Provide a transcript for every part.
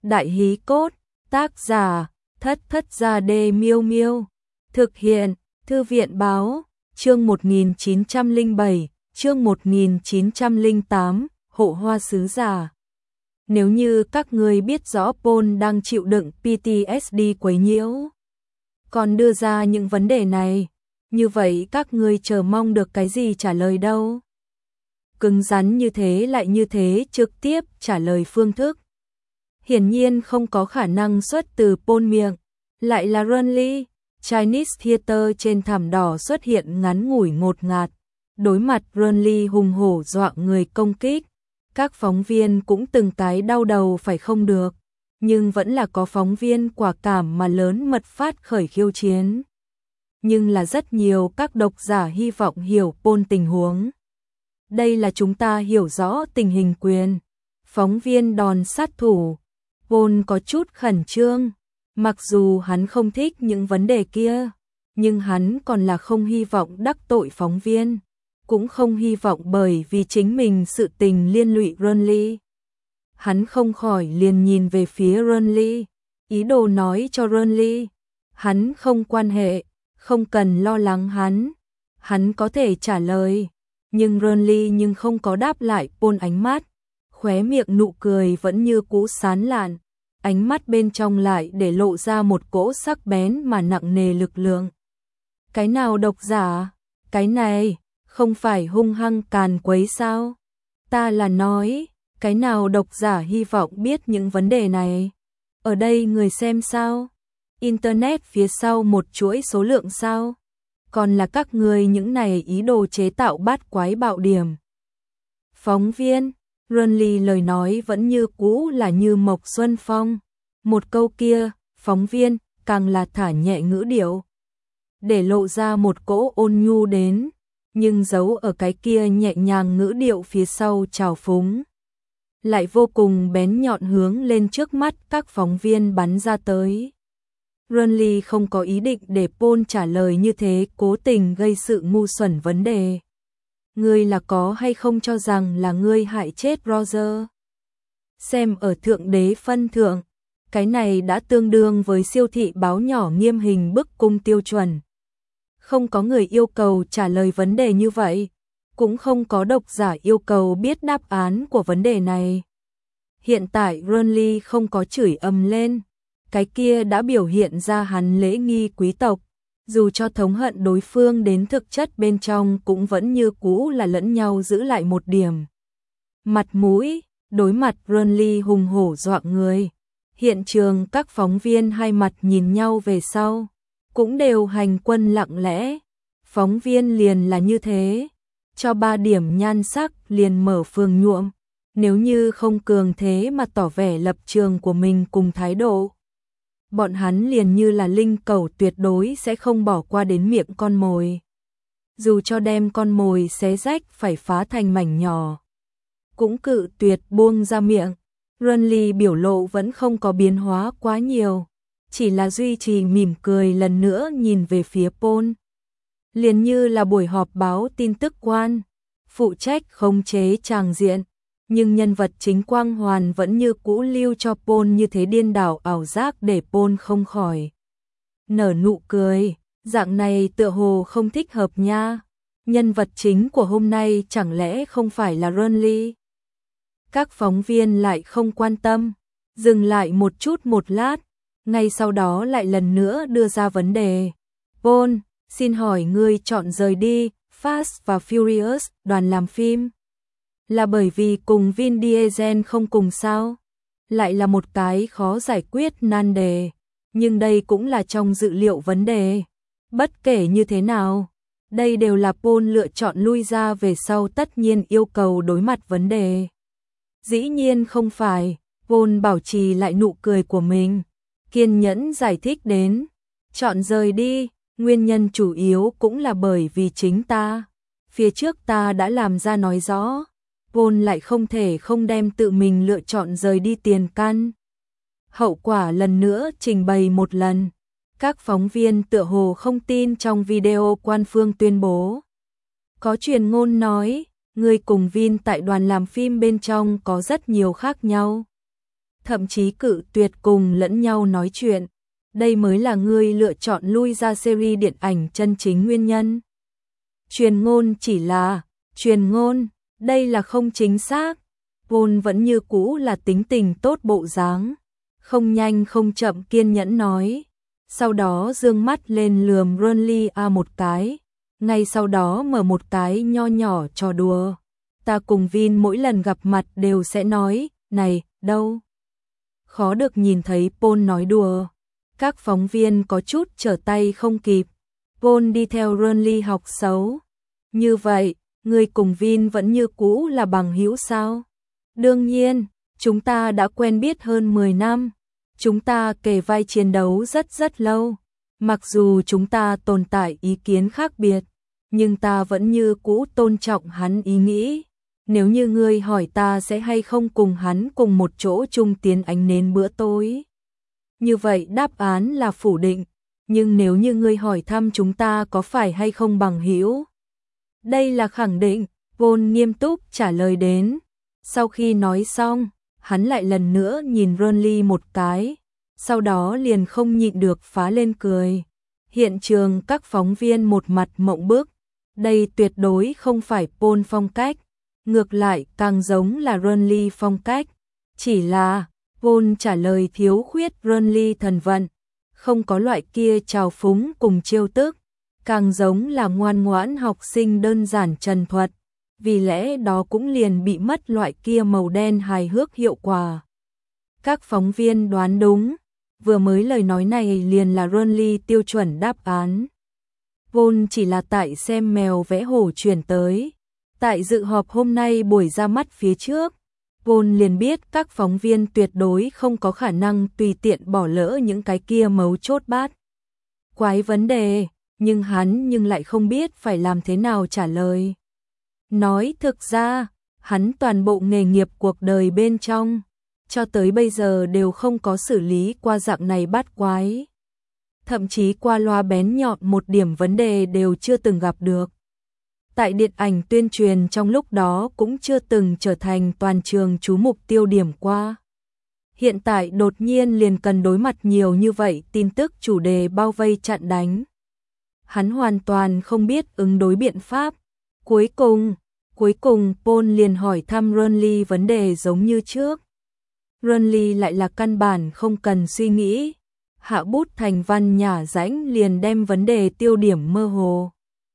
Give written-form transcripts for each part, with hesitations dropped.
Đại hí cốt, tác giả, Thất Thất Gia Đê Miêu Miêu. Thực hiện, Thư viện báo, chương 1907, chương 1908, Hộ Hoa Sứ Giả. Nếu như các ngươi biết rõ Paul đang chịu đựng PTSD quấy nhiễu, còn đưa ra những vấn đề này, như vậy các ngươi chờ mong được cái gì trả lời đâu? Cứng rắn như thế lại như thế trực tiếp trả lời phương thức. Hiển nhiên không có khả năng xuất từ Paul miệng, lại là Renly. Chinese Theater trên thảm đỏ xuất hiện ngắn ngủi ngột ngạt, đối mặt Renly hùng hổ dọa người công kích. Các phóng viên cũng từng cái đau đầu phải không được, nhưng vẫn là có phóng viên quả cảm mà lớn mật phát khởi khiêu chiến. Nhưng là rất nhiều các độc giả hy vọng hiểu Paul tình huống. Đây là chúng ta hiểu rõ tình hình quyền. Phóng viên đòn sát thủ. Paul có chút khẩn trương. Mặc dù hắn không thích những vấn đề kia, nhưng hắn còn là không hy vọng đắc tội phóng viên, cũng không hy vọng bởi vì chính mình sự tình liên lụy Renly. Hắn không khỏi liền nhìn về phía Renly, ý đồ nói cho Renly, hắn không quan hệ, không cần lo lắng hắn có thể trả lời, nhưng Renly nhưng không có đáp lại Paul ánh mắt, khóe miệng nụ cười vẫn như cũ sán lạn. Ánh mắt bên trong lại để lộ ra một cỗ sắc bén mà nặng nề lực lượng. Cái nào độc giả? Cái này, không phải hung hăng càn quấy sao? Ta là nói, cái nào độc giả hy vọng biết những vấn đề này? Ở đây người xem sao? Internet phía sau một chuỗi số lượng sao? Còn là các người những này ý đồ chế tạo bát quái bạo điểm. Phóng viên Renly lời nói vẫn như cũ là như Mộc Xuân Phong. Một câu kia, phóng viên, càng là thả nhẹ ngữ điệu. Để lộ ra một cỗ ôn nhu đến, nhưng giấu ở cái kia nhẹ nhàng ngữ điệu phía sau trào phúng. Lại vô cùng bén nhọn hướng lên trước mắt các phóng viên bắn ra tới. Renly không có ý định để Paul trả lời như thế cố tình gây sự ngu xuẩn vấn đề. Ngươi là có hay không cho rằng là ngươi hại chết Roger? Xem ở thượng đế phân thượng, cái này đã tương đương với siêu thị báo nhỏ nghiêm hình bức cung tiêu chuẩn. Không có người yêu cầu trả lời vấn đề như vậy, cũng không có độc giả yêu cầu biết đáp án của vấn đề này. Hiện tại Renly không có chửi ầm lên, cái kia đã biểu hiện ra hắn lễ nghi quý tộc. Dù cho thống hận đối phương đến thực chất bên trong cũng vẫn như cũ là lẫn nhau giữ lại một điểm mặt mũi, đối mặt Renly hùng hổ dọa người. Hiện trường các phóng viên hai mặt nhìn nhau về sau, cũng đều hành quân lặng lẽ. Phóng viên liền là như thế, cho 3 điểm nhan sắc liền mở phường nhuộm, nếu như không cường thế mà tỏ vẻ lập trường của mình cùng thái độ. Bọn hắn liền như là linh cẩu tuyệt đối sẽ không bỏ qua đến miệng con mồi. Dù cho đem con mồi xé rách phải phá thành mảnh nhỏ, cũng cự tuyệt buông ra miệng. Renly biểu lộ vẫn không có biến hóa quá nhiều, chỉ là duy trì mỉm cười lần nữa nhìn về phía Paul. Liền như là buổi họp báo tin tức quan, phụ trách khống chế tràng diện. Nhưng nhân vật chính quang hoàn vẫn như cũ lưu cho Paul như thế điên đảo ảo giác để Paul không khỏi nở nụ cười, dạng này tựa hồ không thích hợp nha. Nhân vật chính của hôm nay chẳng lẽ không phải là Renly? Các phóng viên lại không quan tâm, dừng lại một chút một lát, ngay sau đó lại lần nữa đưa ra vấn đề. Paul, xin hỏi ngươi chọn rời đi Fast và Furious đoàn làm phim là bởi vì cùng Vin Diesel không cùng sao? Lại là một cái khó giải quyết nan đề, nhưng đây cũng là trong dự liệu vấn đề. Bất kể như thế nào, đây đều là Paul lựa chọn lui ra về sau tất nhiên yêu cầu đối mặt vấn đề. Dĩ nhiên không phải, Paul bảo trì lại nụ cười của mình, kiên nhẫn giải thích đến, chọn rời đi, nguyên nhân chủ yếu cũng là bởi vì chính ta. Phía trước ta đã làm ra nói rõ. Paul lại không thể không đem tự mình lựa chọn rời đi tiền căn. Hậu quả lần nữa trình bày một lần. Các phóng viên tựa hồ không tin trong video quan phương tuyên bố. Có truyền ngôn nói, người cùng Vin tại đoàn làm phim bên trong có rất nhiều khác nhau. thậm chí cự tuyệt cùng lẫn nhau nói chuyện. Đây mới là ngươi lựa chọn lui ra series điện ảnh chân chính nguyên nhân. Truyền ngôn chỉ là truyền ngôn, đây là không chính xác. Paul vẫn như cũ là tính tình tốt bộ dáng, không nhanh không chậm kiên nhẫn nói. Sau đó dương mắt lên lườm Ronly một cái, ngay sau đó mở một cái nho nhỏ trò đùa. Ta cùng Vin mỗi lần gặp mặt đều sẽ nói, này, đâu. Khó được nhìn thấy Paul nói đùa. Các phóng viên có chút trở tay không kịp. Paul đi theo Ronly học xấu. Như vậy, người cùng Vin vẫn như cũ là bằng hữu sao? Đương nhiên, chúng ta đã quen biết hơn 10 năm. Chúng ta kề vai chiến đấu rất lâu. Mặc dù chúng ta tồn tại ý kiến khác biệt, nhưng ta vẫn như cũ tôn trọng hắn ý nghĩ. Nếu như ngươi hỏi ta sẽ hay không cùng hắn cùng một chỗ chung tiến ánh nến bữa tối, như vậy đáp án là phủ định. Nhưng nếu như ngươi hỏi thăm chúng ta có phải hay không bằng hữu, đây là khẳng định. Paul nghiêm túc trả lời đến. Sau khi nói xong, hắn lại lần nữa nhìn Ronly một cái, sau đó liền không nhịn được phá lên cười. Hiện trường các phóng viên một mặt mộng bức. Đây tuyệt đối không phải Paul phong cách, ngược lại càng giống là Ronly phong cách. Chỉ là Paul trả lời thiếu khuyết Ronly thần vận, không có loại kia trào phúng cùng trêu tức, càng giống là ngoan ngoãn học sinh đơn giản trần thuật. Vì lẽ đó cũng liền bị mất loại kia màu đen hài hước hiệu quả. Các phóng viên đoán đúng, vừa mới lời nói này liền là Ronly tiêu chuẩn đáp án. Paul chỉ là tại xem mèo vẽ hổ chuyển tới. Tại dự họp hôm nay buổi ra mắt phía trước, Paul liền biết các phóng viên tuyệt đối không có khả năng tùy tiện bỏ lỡ những cái kia mấu chốt bát quái vấn đề, nhưng hắn lại không biết phải làm thế nào trả lời. Nói thực ra, hắn toàn bộ nghề nghiệp cuộc đời bên trong, cho tới bây giờ đều không có xử lý qua dạng này bát quái. Thậm chí qua loa bén nhọn một điểm vấn đề đều chưa từng gặp được. Tại điện ảnh tuyên truyền trong lúc đó cũng chưa từng trở thành toàn trường chú mục tiêu điểm qua. Hiện tại đột nhiên liền cần đối mặt nhiều như vậy tin tức chủ đề bao vây chặn đánh. Hắn hoàn toàn không biết ứng đối biện pháp. Cuối cùng Paul liền hỏi thăm Ronly vấn đề giống như trước. Ronly lại là căn bản không cần suy nghĩ, hạ bút thành văn nhả rãnh liền đem vấn đề tiêu điểm mơ hồ.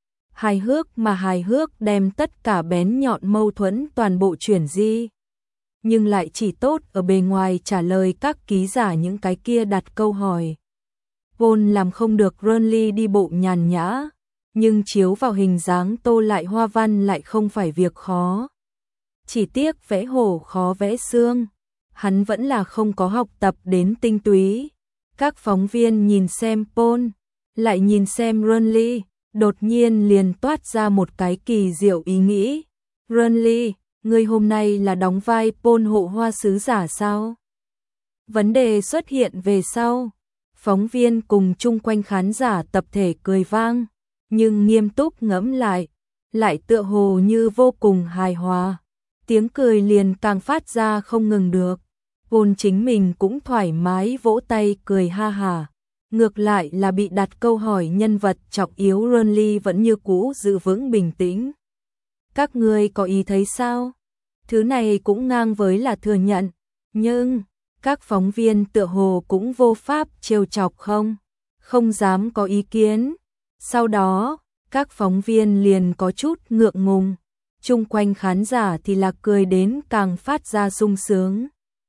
Hài hước đem tất cả bén nhọn mâu thuẫn toàn bộ chuyển di. Nhưng lại chỉ tốt ở bề ngoài trả lời các ký giả những cái kia đặt câu hỏi. Paul làm không được Ronly đi bộ nhàn nhã, nhưng chiếu vào hình dáng tô lại hoa văn lại không phải việc khó. Chỉ tiếc vẽ hổ khó vẽ xương, hắn vẫn là không có học tập đến tinh túy. Các phóng viên nhìn xem Paul, lại nhìn xem Ronly, đột nhiên liền toát ra một cái kỳ diệu ý nghĩ. Ronly, ngươi hôm nay là đóng vai Paul hộ hoa sứ giả sao? Vấn đề xuất hiện về sau, phóng viên cùng chung quanh khán giả tập thể cười vang, nhưng nghiêm túc ngẫm lại tựa hồ như vô cùng hài hòa. Tiếng cười liền càng phát ra không ngừng được. Paul chính mình cũng thoải mái vỗ tay cười ha hả. Ngược lại là bị đặt câu hỏi nhân vật trọng yếu Ronly vẫn như cũ giữ vững bình tĩnh. Các ngươi có ý thấy sao? Thứ này cũng ngang với là thừa nhận, nhưng các phóng viên tựa hồ cũng vô pháp trêu chọc không dám có ý kiến. Sau đó, các phóng viên liền có chút ngượng ngùng, chung quanh khán giả thì là cười đến càng phát ra sung sướng.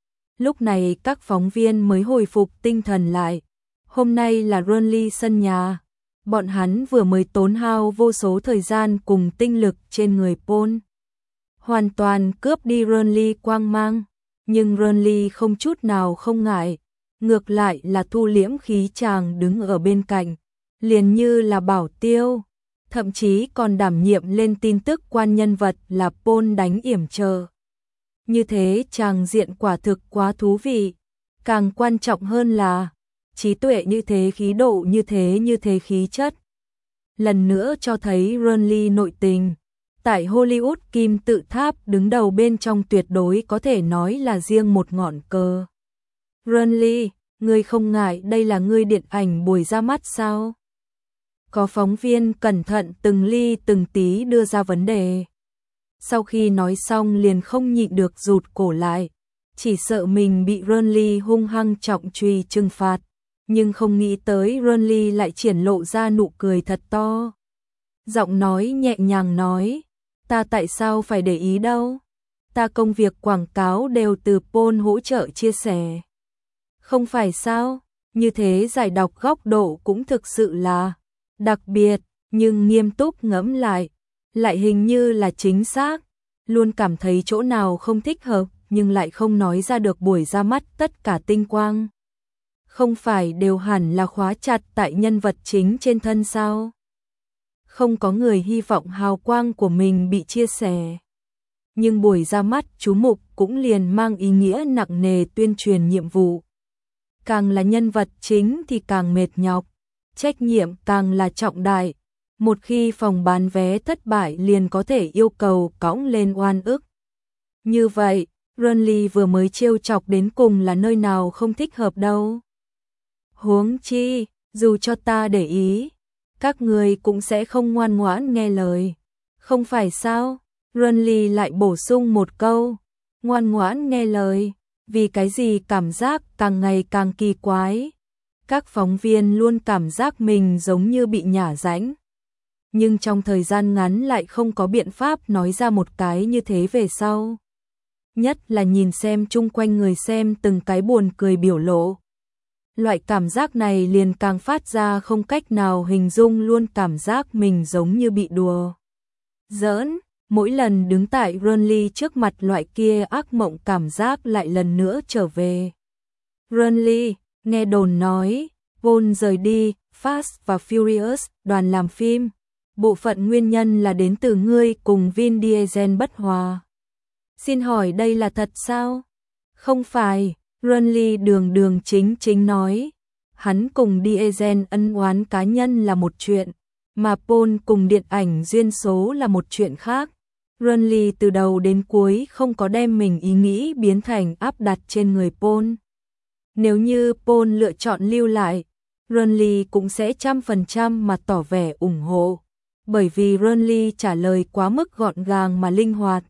Lúc này các phóng viên mới hồi phục tinh thần lại. Hôm nay là Ronly sân nhà, bọn hắn vừa mới tốn hao vô số thời gian cùng tinh lực trên người Paul, hoàn toàn cướp đi Ronly quang mang, nhưng Ronly không chút nào không ngại, ngược lại là thu liễm khí chàng đứng ở bên cạnh, liền như là bảo tiêu, thậm chí còn đảm nhiệm lên tin tức quan nhân vật là Paul đánh yểm trợ. Như thế chàng diện quả thực quá thú vị, càng quan trọng hơn là trí tuệ như thế, khí độ như thế khí chất. Lần nữa cho thấy Ronly nội tình, tại Hollywood kim tự tháp đứng đầu bên trong tuyệt đối có thể nói là riêng một ngọn cờ. Renly, ngươi không ngại đây là ngươi điện ảnh buổi ra mắt sao? Có phóng viên cẩn thận từng ly từng tí đưa ra vấn đề. Sau khi nói xong liền không nhịn được rụt cổ lại, chỉ sợ mình bị Renly hung hăng trọng truy trừng phạt, nhưng không nghĩ tới Renly lại triển lộ ra nụ cười thật to. Giọng nói nhẹ nhàng nói, ta tại sao phải để ý đâu? Ta công việc quảng cáo đều từ Paul hỗ trợ chia sẻ. Không phải sao? Như thế giải đọc góc độ cũng thực sự là đặc biệt, nhưng nghiêm túc ngẫm lại hình như là chính xác. Luôn cảm thấy chỗ nào không thích hợp, nhưng lại không nói ra được buổi ra mắt tất cả tinh quang. Không phải đều hẳn là khóa chặt tại nhân vật chính trên thân sao? Không có người hy vọng hào quang của mình bị chia sẻ. Nhưng buổi ra mắt chú mục cũng liền mang ý nghĩa nặng nề tuyên truyền nhiệm vụ. Càng là nhân vật chính thì càng mệt nhọc, trách nhiệm càng là trọng đại. Một khi phòng bán vé thất bại liền có thể yêu cầu cõng lên oan ức. Như vậy, Renly vừa mới trêu chọc đến cùng là nơi nào không thích hợp đâu. Huống chi, dù cho ta để ý, các người cũng sẽ không ngoan ngoãn nghe lời. Không phải sao? Renly lại bổ sung một câu, ngoan ngoãn nghe lời, vì cái gì cảm giác càng ngày càng kỳ quái. Các phóng viên luôn cảm giác mình giống như bị nhả rãnh. Nhưng trong thời gian ngắn lại không có biện pháp nói ra một cái như thế về sau. Nhất là nhìn xem chung quanh người xem từng cái buồn cười biểu lộ. Loại cảm giác này liền càng phát ra không cách nào hình dung, luôn cảm giác mình giống như bị đùa giỡn. Mỗi lần đứng tại Renly trước mặt, loại kia ác mộng cảm giác lại lần nữa trở về. Renly, nghe đồn nói, Paul rời đi Fast và Furious, đoàn làm phim. Bộ phận nguyên nhân là đến từ ngươi cùng Vin Diesel bất hòa. Xin hỏi đây là thật sao? Không phải, Renly đường đường chính chính nói. Hắn cùng Diesel ân oán cá nhân là một chuyện, mà Paul cùng điện ảnh duyên số là một chuyện khác. Renly từ đầu đến cuối không có đem mình ý nghĩ biến thành áp đặt trên người Paul. Nếu như Paul lựa chọn lưu lại, Renly cũng sẽ 100% mà tỏ vẻ ủng hộ. Bởi vì Renly trả lời quá mức gọn gàng mà linh hoạt.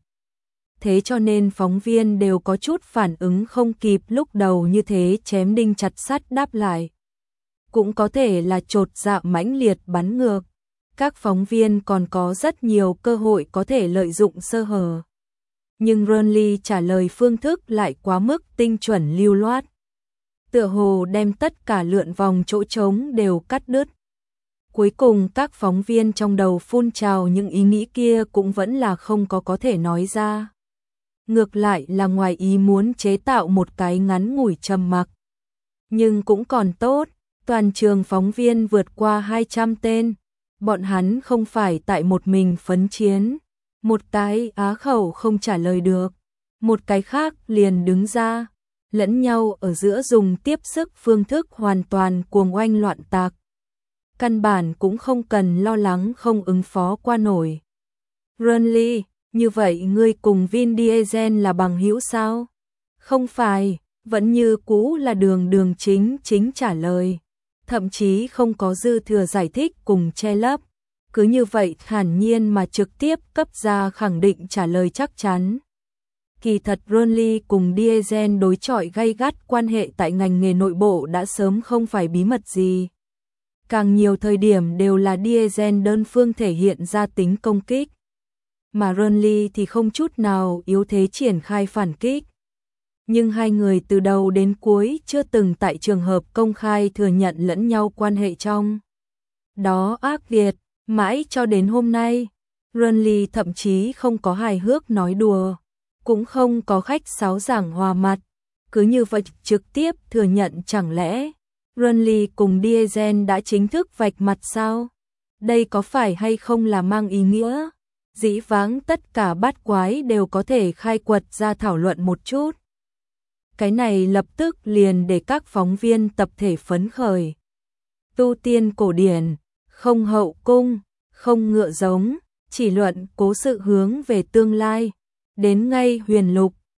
Thế cho nên phóng viên đều có chút phản ứng không kịp, lúc đầu như thế chém đinh chặt sắt đáp lại. Cũng có thể là chột dạ mãnh liệt bắn ngược. Các phóng viên còn có rất nhiều cơ hội có thể lợi dụng sơ hở. Nhưng Renly trả lời phương thức lại quá mức tinh chuẩn lưu loát. Tựa hồ đem tất cả lượn vòng chỗ trống đều cắt đứt. Cuối cùng các phóng viên trong đầu phun trào những ý nghĩ kia cũng vẫn là không có thể nói ra. Ngược lại là ngoài ý muốn chế tạo một cái ngắn ngủi trầm mặc. Nhưng cũng còn tốt, toàn trường phóng viên vượt qua 200 tên. Bọn hắn không phải tại một mình phấn chiến. Một cái á khẩu không trả lời được, một cái khác liền đứng ra. Lẫn nhau ở giữa dùng tiếp sức phương thức hoàn toàn cuồng oanh loạn tạc. Căn bản cũng không cần lo lắng không ứng phó qua nổi. Renly, như vậy ngươi cùng Vin Diesel là bằng hữu sao? Không phải, vẫn như cũ là đường đường chính chính trả lời. Thậm chí không có dư thừa giải thích cùng che lấp. Cứ như vậy thản nhiên mà trực tiếp cấp ra khẳng định trả lời chắc chắn. Kỳ thật Renly cùng Diesel đối chọi gay gắt, quan hệ tại ngành nghề nội bộ đã sớm không phải bí mật gì. Càng nhiều thời điểm đều là Diesel đơn phương thể hiện ra tính công kích. Mà Renly thì không chút nào yếu thế triển khai phản kích. Nhưng hai người từ đầu đến cuối chưa từng tại trường hợp công khai thừa nhận lẫn nhau quan hệ trong đó ác liệt, mãi cho đến hôm nay. Renly thậm chí không có hài hước nói đùa, cũng không có khách sáo giảng hòa mặt, cứ như vậy trực tiếp thừa nhận. Chẳng lẽ Renly cùng Diesel đã chính thức vạch mặt sao? Đây có phải hay không là mang ý nghĩa dĩ vãng tất cả bát quái đều có thể khai quật ra thảo luận một chút? Cái này lập tức liền để các phóng viên tập thể phấn khởi. Tu tiên cổ điển, không hậu cung, không ngựa giống, chỉ luận cố sự hướng về tương lai. Đến ngay huyền lục,